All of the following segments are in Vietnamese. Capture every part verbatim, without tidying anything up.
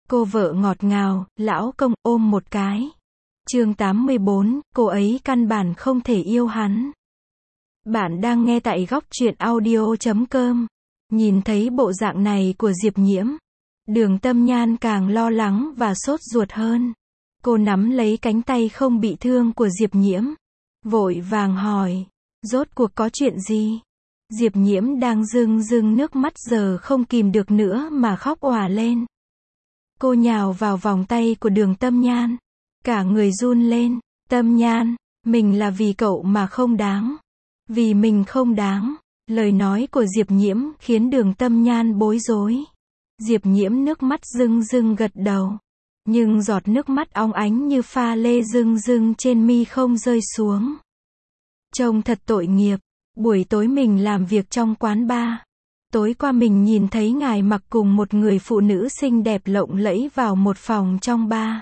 Cô vợ ngọt ngào, lão công, ôm một cái. Chương tám mươi bốn, cô ấy căn bản không thể yêu hắn. Bạn đang nghe tại góc truyện audio chấm com. Nhìn thấy bộ dạng này của Diệp Nhiễm, Đường Tâm Nhan càng lo lắng và sốt ruột hơn. Cô nắm lấy cánh tay không bị thương của Diệp Nhiễm, vội vàng hỏi, rốt cuộc có chuyện gì? Diệp Nhiễm đang rưng rưng nước mắt giờ không kìm được nữa mà khóc òa lên. Cô nhào vào vòng tay của Đường Tâm Nhan, cả người run lên. Tâm Nhan, mình là vì cậu mà không đáng. Vì mình không đáng. Lời nói của Diệp Nhiễm khiến Đường Tâm Nhan bối rối. Diệp Nhiễm nước mắt rưng rưng gật đầu. Nhưng giọt nước mắt óng ánh như pha lê rưng rưng trên mi không rơi xuống. Trông thật tội nghiệp. Buổi tối mình làm việc trong quán bar. Tối qua mình nhìn thấy ngài mặc cùng một người phụ nữ xinh đẹp lộng lẫy vào một phòng trong bar.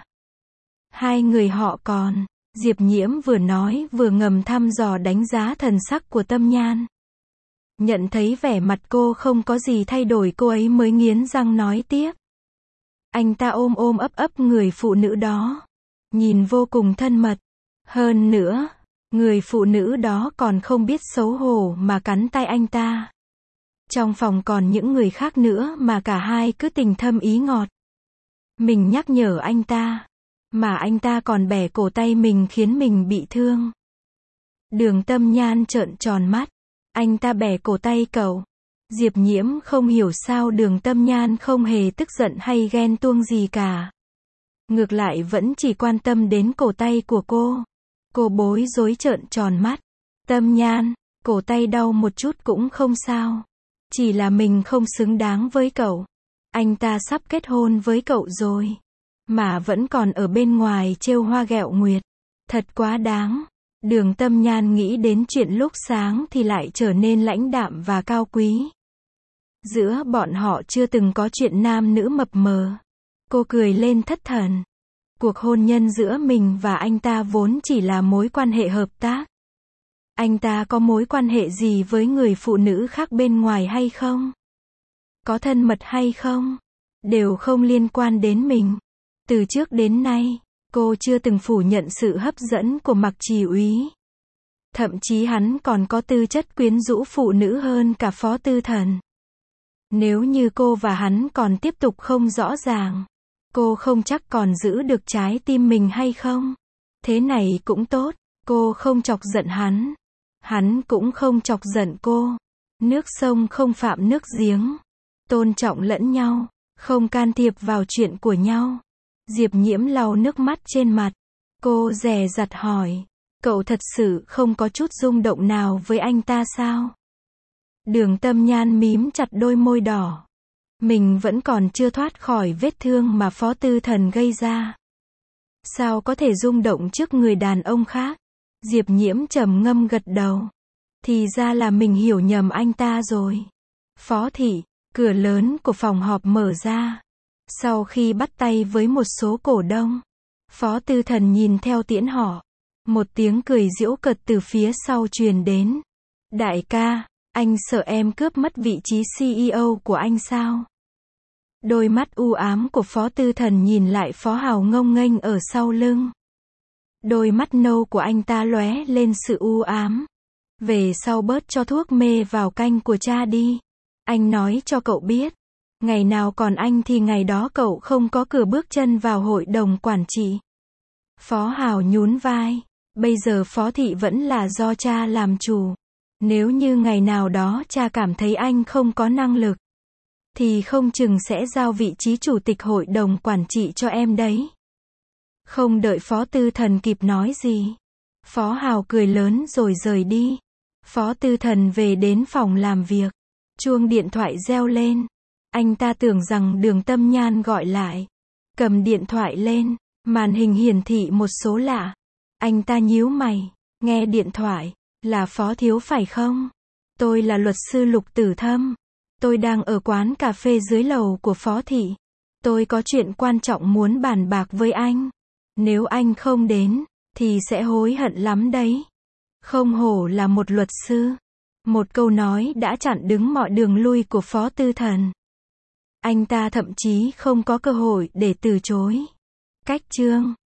Hai người họ còn. Diệp Nhiễm vừa nói vừa ngầm thăm dò đánh giá thần sắc của Tâm Nhan. Nhận thấy vẻ mặt cô không có gì thay đổi, cô ấy mới nghiến răng nói tiếp. Anh ta ôm ôm ấp ấp người phụ nữ đó. Nhìn vô cùng thân mật. Hơn nữa, người phụ nữ đó còn không biết xấu hổ mà cắn tay anh ta. Trong phòng còn những người khác nữa mà cả hai cứ tình thâm ý ngọt. Mình nhắc nhở anh ta, mà anh ta còn bẻ cổ tay mình khiến mình bị thương. Đường Tâm Nhan trợn tròn mắt. Anh ta bẻ cổ tay cậu. Diệp Nhiễm không hiểu sao Đường Tâm Nhan không hề tức giận hay ghen tuông gì cả. Ngược lại vẫn chỉ quan tâm đến cổ tay của cô. Cô bối rối trợn tròn mắt. Tâm Nhan, cổ tay đau một chút cũng không sao. Chỉ là mình không xứng đáng với cậu. Anh ta sắp kết hôn với cậu rồi. Mà vẫn còn ở bên ngoài trêu hoa ghẹo nguyệt. Thật quá đáng. Đường Tâm Nhan nghĩ đến chuyện lúc sáng thì lại trở nên lãnh đạm và cao quý. Giữa bọn họ chưa từng có chuyện nam nữ mập mờ. Cô cười lên thất thần. Cuộc hôn nhân giữa mình và anh ta vốn chỉ là mối quan hệ hợp tác. Anh ta có mối quan hệ gì với người phụ nữ khác bên ngoài hay không? Có thân mật hay không? Đều không liên quan đến mình. Từ trước đến nay, cô chưa từng phủ nhận sự hấp dẫn của Mạc Trì Úy. Thậm chí hắn còn có tư chất quyến rũ phụ nữ hơn cả Phó Tư Thần. Nếu như cô và hắn còn tiếp tục không rõ ràng, cô không chắc còn giữ được trái tim mình hay không. Thế này cũng tốt, cô không chọc giận hắn. Hắn cũng không chọc giận cô. Nước sông không phạm nước giếng. Tôn trọng lẫn nhau, không can thiệp vào chuyện của nhau. Diệp Nhiễm lau nước mắt trên mặt. Cô dè dặt hỏi, cậu thật sự không có chút rung động nào với anh ta sao? Đường Tâm Nhan mím chặt đôi môi đỏ. Mình vẫn còn chưa thoát khỏi vết thương mà Phó Tư Thần gây ra. Sao có thể rung động trước người đàn ông khác? Diệp Nhiễm trầm ngâm gật đầu. Thì ra là mình hiểu nhầm anh ta rồi. Phó thị, cửa lớn của phòng họp mở ra. Sau khi bắt tay với một số cổ đông, Phó Tư Thần nhìn theo tiễn họ. Một tiếng cười giễu cợt từ phía sau truyền đến. Đại ca, anh sợ em cướp mất vị trí xê e ô của anh sao? Đôi mắt u ám của Phó Tư Thần nhìn lại Phó Hào ngông nghênh ở sau lưng. Đôi mắt nâu của anh ta lóe lên sự u ám. Về sau bớt cho thuốc mê vào canh của cha đi. Anh nói cho cậu biết. Ngày nào còn anh thì ngày đó cậu không có cửa bước chân vào hội đồng quản trị. Phó Hào nhún vai. Bây giờ Phó thị vẫn là do cha làm chủ. Nếu như ngày nào đó cha cảm thấy anh không có năng lực, thì không chừng sẽ giao vị trí chủ tịch hội đồng quản trị cho em đấy. Không đợi Phó Tư Thần kịp nói gì, Phó Hào cười lớn rồi rời đi. Phó Tư Thần về đến phòng làm việc. Chuông điện thoại reo lên. Anh ta tưởng rằng Đường Tâm Nhan gọi lại. Cầm điện thoại lên, màn hình hiển thị một số lạ. Anh ta nhíu mày, nghe điện thoại, là Phó Thiếu phải không? Tôi là luật sư Lục Tử Thâm. Tôi đang ở quán cà phê dưới lầu của Phó thị. Tôi có chuyện quan trọng muốn bàn bạc với anh. Nếu anh không đến, thì sẽ hối hận lắm đấy. Không hổ là một luật sư. Một câu nói đã chặn đứng mọi đường lui của Phó Tư Thần. Anh ta thậm chí không có cơ hội để từ chối. Cách chương